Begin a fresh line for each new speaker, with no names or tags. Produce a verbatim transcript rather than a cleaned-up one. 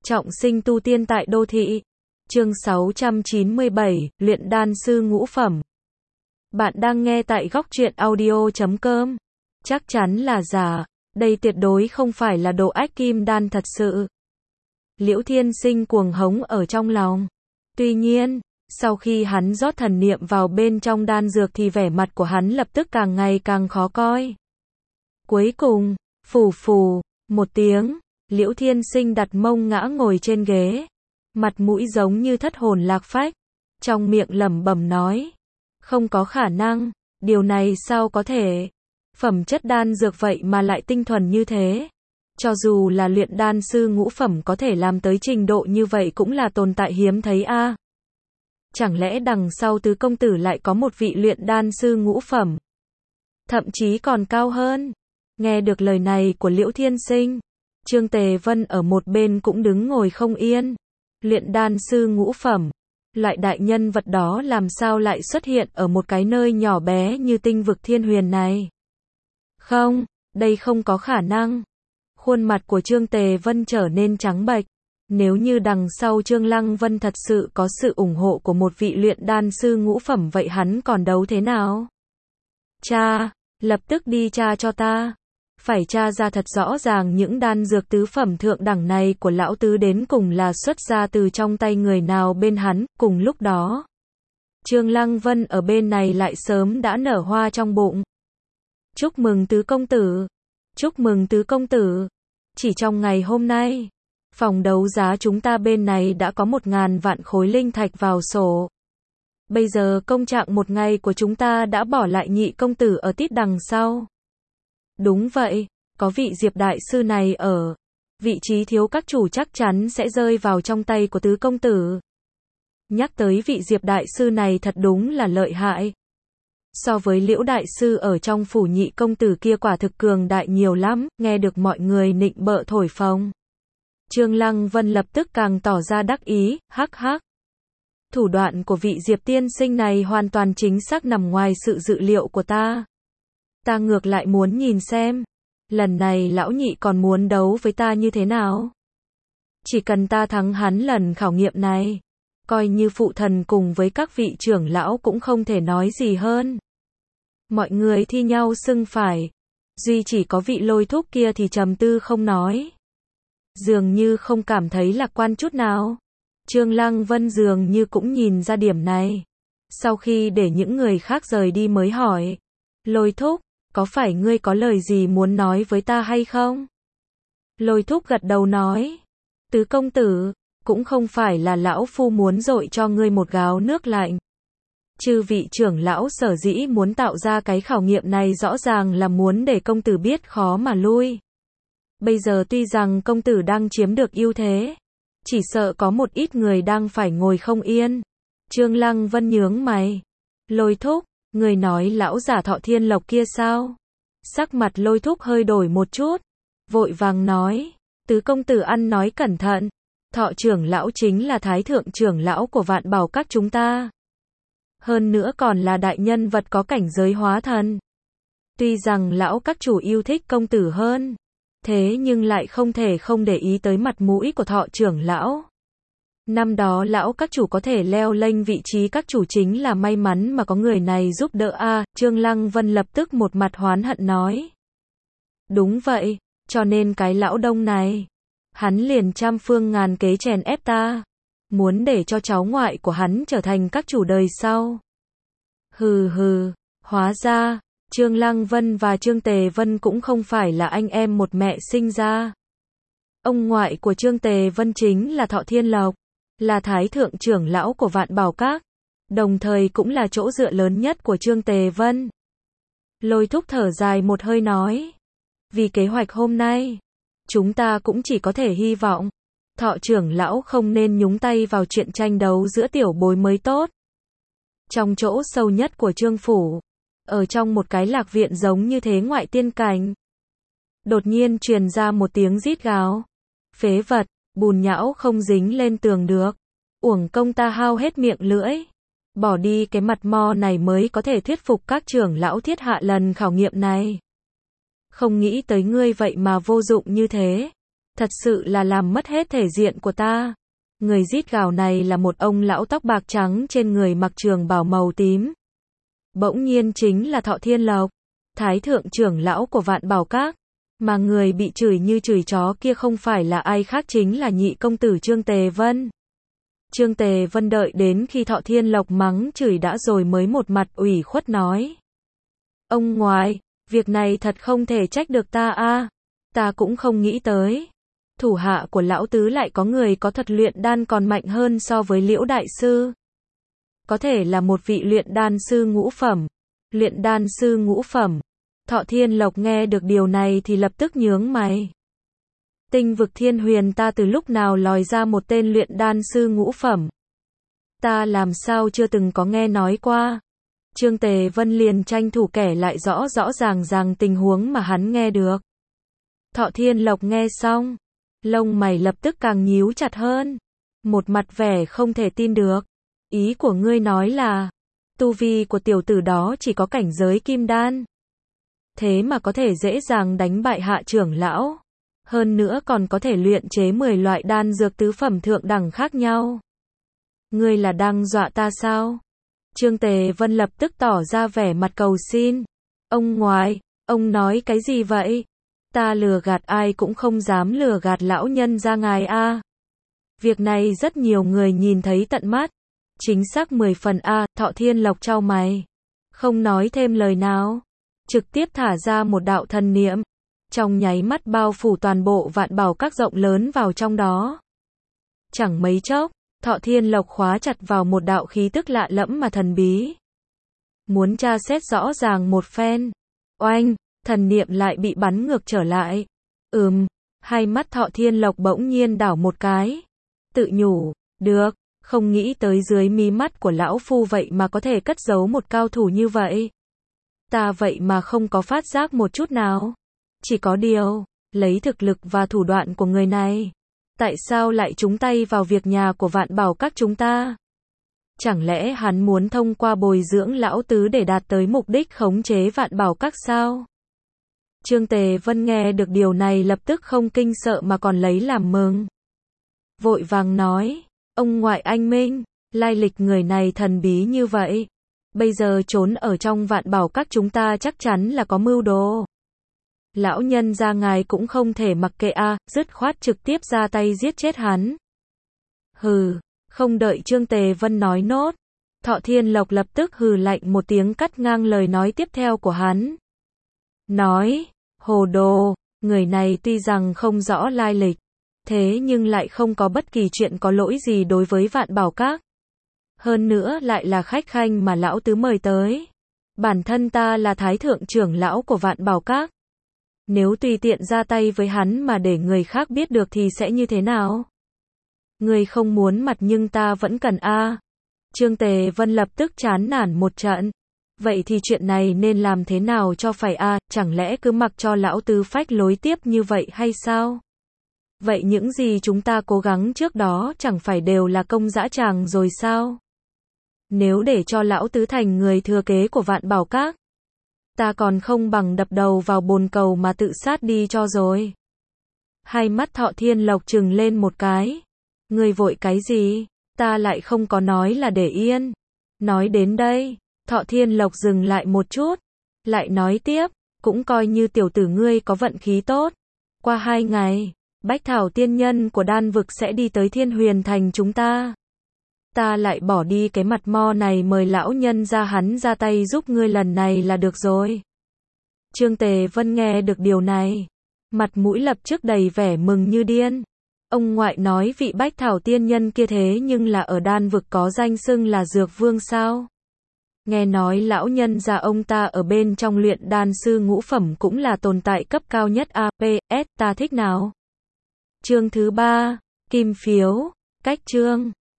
Trọng sinh tu tiên tại đô thị. Chương sáu trăm chín mươi bảy, luyện đan sư ngũ phẩm. Bạn đang nghe tại góc truyện audio chấm com. Chắc chắn là giả, đây tuyệt đối không phải là đồ ách kim đan thật sự. Liễu Thiên Sinh cuồng hống ở trong lòng. Tuy nhiên, sau khi hắn rót thần niệm vào bên trong đan dược thì vẻ mặt của hắn lập tức càng ngày càng khó coi. Cuối cùng, phù phù, một tiếng, Liễu Thiên Sinh đặt mông ngã ngồi trên ghế. Mặt mũi giống như thất hồn lạc phách. Trong miệng lẩm bẩm nói. Không có khả năng, điều này sao có thể. Phẩm chất đan dược vậy mà lại tinh thuần như thế. Cho dù là luyện đan sư ngũ phẩm có thể làm tới trình độ như vậy cũng là tồn tại hiếm thấy a. À. Chẳng lẽ đằng sau tứ công tử lại có một vị luyện đan sư ngũ phẩm? Thậm chí còn cao hơn. Nghe được lời này của Liễu Thiên Sinh, Trương Tề Vân ở một bên cũng đứng ngồi không yên. Luyện đan sư ngũ phẩm, loại đại nhân vật đó làm sao lại xuất hiện ở một cái nơi nhỏ bé như tinh vực thiên huyền này? Không, đây không có khả năng. Khuôn mặt của Trương Tề Vân trở nên trắng bệch. Nếu như đằng sau Trương Lăng Vân thật sự có sự ủng hộ của một vị luyện đan sư ngũ phẩm vậy hắn còn đấu thế nào? Cha, lập tức đi tra cho ta. Phải tra ra thật rõ ràng những đan dược tứ phẩm thượng đẳng này của lão tứ đến cùng là xuất ra từ trong tay người nào bên hắn. Cùng lúc đó, Trương Lăng Vân ở bên này lại sớm đã nở hoa trong bụng. Chúc mừng tứ công tử. Chúc mừng tứ công tử. Chỉ trong ngày hôm nay, phòng đấu giá chúng ta bên này đã có một ngàn vạn khối linh thạch vào sổ. Bây giờ công trạng một ngày của chúng ta đã bỏ lại nhị công tử ở tít đằng sau. Đúng vậy, có vị Diệp đại sư này ở, vị trí thiếu các chủ chắc chắn sẽ rơi vào trong tay của tứ công tử. Nhắc tới vị Diệp đại sư này thật đúng là lợi hại. So với Liễu đại sư ở trong phủ nhị công tử kia quả thực cường đại nhiều lắm, nghe được mọi người nịnh bợ thổi phồng. Trương Lăng Vân lập tức càng tỏ ra đắc ý, hắc hắc. Thủ đoạn của vị Diệp tiên sinh này hoàn toàn chính xác nằm ngoài sự dự liệu của ta. Ta ngược lại muốn nhìn xem, lần này lão nhị còn muốn đấu với ta như thế nào. Chỉ cần ta thắng hắn lần khảo nghiệm này, coi như phụ thần cùng với các vị trưởng lão cũng không thể nói gì hơn. Mọi người thi nhau xưng phải, duy chỉ có vị Lôi thúc kia thì trầm tư không nói. Dường như không cảm thấy lạc quan chút nào. Trương Lăng Vân dường như cũng nhìn ra điểm này. Sau khi để những người khác rời đi mới hỏi, Lôi thúc, có phải ngươi có lời gì muốn nói với ta hay không? Lôi thúc gật đầu nói, tứ công tử, cũng không phải là lão phu muốn dội cho ngươi một gáo nước lạnh. Chư vị trưởng lão sở dĩ muốn tạo ra cái khảo nghiệm này rõ ràng là muốn để công tử biết khó mà lui. Bây giờ tuy rằng công tử đang chiếm được ưu thế, chỉ sợ có một ít người đang phải ngồi không yên. Trương Lăng Vân nhướng mày. Lôi thúc, người nói lão giả Thọ Thiên Lộc kia sao? Sắc mặt Lôi thúc hơi đổi một chút, vội vàng nói, tứ công tử ăn nói cẩn thận. Thọ trưởng lão chính là thái thượng trưởng lão của Vạn Bảo các chúng ta. Hơn nữa còn là đại nhân vật có cảnh giới hóa thần. Tuy rằng lão các chủ yêu thích công tử hơn, thế nhưng lại không thể không để ý tới mặt mũi của Thọ trưởng lão. Năm đó lão các chủ có thể leo lên vị trí các chủ chính là may mắn mà có người này giúp đỡ a. À, Trương Lăng Vân lập tức một mặt hoán hận nói. Đúng vậy, cho nên cái lão đông này, hắn liền trăm phương ngàn kế chèn ép ta, muốn để cho cháu ngoại của hắn trở thành các chủ đời sau. Hừ hừ, hóa ra, Trương Lăng Vân và Trương Tề Vân cũng không phải là anh em một mẹ sinh ra. Ông ngoại của Trương Tề Vân chính là Thọ Thiên Lộc, là thái thượng trưởng lão của Vạn Bảo Các, đồng thời cũng là chỗ dựa lớn nhất của Trương Tề Vân. Lôi thúc thở dài một hơi nói, vì kế hoạch hôm nay, chúng ta cũng chỉ có thể hy vọng Thọ trưởng lão không nên nhúng tay vào chuyện tranh đấu giữa tiểu bối mới tốt. Trong chỗ sâu nhất của Trương phủ, ở trong một cái lạc viện giống như thế ngoại tiên cảnh, đột nhiên truyền ra một tiếng rít gào. Phế vật, bùn nhão không dính lên tường được. Uổng công ta hao hết miệng lưỡi. Bỏ đi cái mặt mo này mới có thể thuyết phục các trưởng lão thiết hạ lần khảo nghiệm này. Không nghĩ tới ngươi vậy mà vô dụng như thế. Thật sự là làm mất hết thể diện của ta. Người rít gào này là một ông lão tóc bạc trắng trên người mặc trường bào màu tím. Bỗng nhiên chính là Thọ Thiên Lộc, Thái thượng trưởng lão của Vạn Bảo Các. Mà người bị chửi như chửi chó kia không phải là ai khác chính là nhị công tử Trương Tề Vân. Trương Tề Vân đợi đến khi Thọ Thiên Lộc mắng chửi đã rồi mới một mặt ủy khuất nói. Ông ngoại, việc này thật không thể trách được ta a, ta cũng không nghĩ tới. Thủ hạ của lão tứ lại có người có thuật luyện đan còn mạnh hơn so với Liễu đại sư. Có thể là một vị luyện đan sư ngũ phẩm. Luyện đan sư ngũ phẩm. Thọ Thiên Lộc nghe được điều này thì lập tức nhướng mày. Tinh vực Thiên Huyền ta từ lúc nào lòi ra một tên luyện đan sư ngũ phẩm? Ta làm sao chưa từng có nghe nói qua? Trương Tề Vân liền tranh thủ kể lại rõ rõ ràng ràng tình huống mà hắn nghe được. Thọ Thiên Lộc nghe xong, lông mày lập tức càng nhíu chặt hơn. Một mặt vẻ không thể tin được. Ý của ngươi nói là, tu vi của tiểu tử đó chỉ có cảnh giới kim đan. Thế mà có thể dễ dàng đánh bại hạ trưởng lão. Hơn nữa còn có thể luyện chế mười loại đan dược tứ phẩm thượng đẳng khác nhau. Ngươi là đang dọa ta sao? Trương Tề Vân lập tức tỏ ra vẻ mặt cầu xin. Ông ngoại, ông nói cái gì vậy? Ta lừa gạt ai cũng không dám lừa gạt lão nhân gia ngài a. Việc này rất nhiều người nhìn thấy tận mắt. Chính xác mười phần a. Thọ Thiên Lộc chau mày, không nói thêm lời nào, trực tiếp thả ra một đạo thần niệm, trong nháy mắt bao phủ toàn bộ Vạn Bảo Các rộng lớn vào trong đó. Chẳng mấy chốc, Thọ Thiên Lộc khóa chặt vào một đạo khí tức lạ lẫm mà thần bí. Muốn tra xét rõ ràng một phen. Oanh, thần niệm lại bị bắn ngược trở lại. Ừm, hai mắt Thọ Thiên Lộc bỗng nhiên đảo một cái. Tự nhủ, được, không nghĩ tới dưới mí mắt của lão phu vậy mà có thể cất giấu một cao thủ như vậy. Ta vậy mà không có phát giác một chút nào. Chỉ có điều, lấy thực lực và thủ đoạn của người này, tại sao lại trúng tay vào việc nhà của Vạn Bảo Các chúng ta? Chẳng lẽ hắn muốn thông qua bồi dưỡng lão tứ để đạt tới mục đích khống chế Vạn Bảo Các sao? Trương Tề Vân nghe được điều này lập tức không kinh sợ mà còn lấy làm mừng. Vội vàng nói, ông ngoại anh minh, lai lịch người này thần bí như vậy. Bây giờ trốn ở trong Vạn Bảo Các chúng ta chắc chắn là có mưu đồ. Lão nhân gia ngài cũng không thể mặc kệ a, dứt khoát trực tiếp ra tay giết chết hắn. Hừ, không đợi Trương Tề Vân nói nốt, Thọ Thiên Lộc lập tức hừ lạnh một tiếng cắt ngang lời nói tiếp theo của hắn. Nói, hồ đồ, người này tuy rằng không rõ lai lịch, thế nhưng lại không có bất kỳ chuyện có lỗi gì đối với Vạn Bảo Các. Hơn nữa lại là khách khanh mà lão tứ mời tới. Bản thân ta là thái thượng trưởng lão của Vạn Bảo Các. Nếu tùy tiện ra tay với hắn mà để người khác biết được thì sẽ như thế nào? Người không muốn mặt nhưng ta vẫn cần a. À. Trương Tề Vân lập tức chán nản một trận. Vậy thì chuyện này nên làm thế nào cho phải a, à, chẳng lẽ cứ mặc cho lão tứ phách lối tiếp như vậy hay sao? Vậy những gì chúng ta cố gắng trước đó chẳng phải đều là công dã tràng rồi sao? Nếu để cho lão tứ thành người thừa kế của Vạn Bảo Các, ta còn không bằng đập đầu vào bồn cầu mà tự sát đi cho rồi. Hai mắt Thọ Thiên Lộc trừng lên một cái. Ngươi vội cái gì? Ta lại không có nói là để yên. Nói đến đây, Thọ Thiên Lộc dừng lại một chút, lại nói tiếp, cũng coi như tiểu tử ngươi có vận khí tốt. Qua hai ngày, Bách Thảo tiên nhân của đan vực sẽ đi tới Thiên Huyền thành chúng ta. Ta lại bỏ đi cái mặt mo này mời lão nhân ra hắn ra tay giúp ngươi lần này là được rồi. Trương Tề Vân nghe được điều này, mặt mũi lập tức đầy vẻ mừng như điên. Ông ngoại nói vị Bách Thảo tiên nhân kia thế nhưng là ở đan vực có danh xưng là Dược Vương sao? Nghe nói lão nhân gia ông ta ở bên trong luyện đan sư ngũ phẩm cũng là tồn tại cấp cao nhất a pê ét, ta thích nào? Chương thứ ba, Kim Phiếu, cách chương.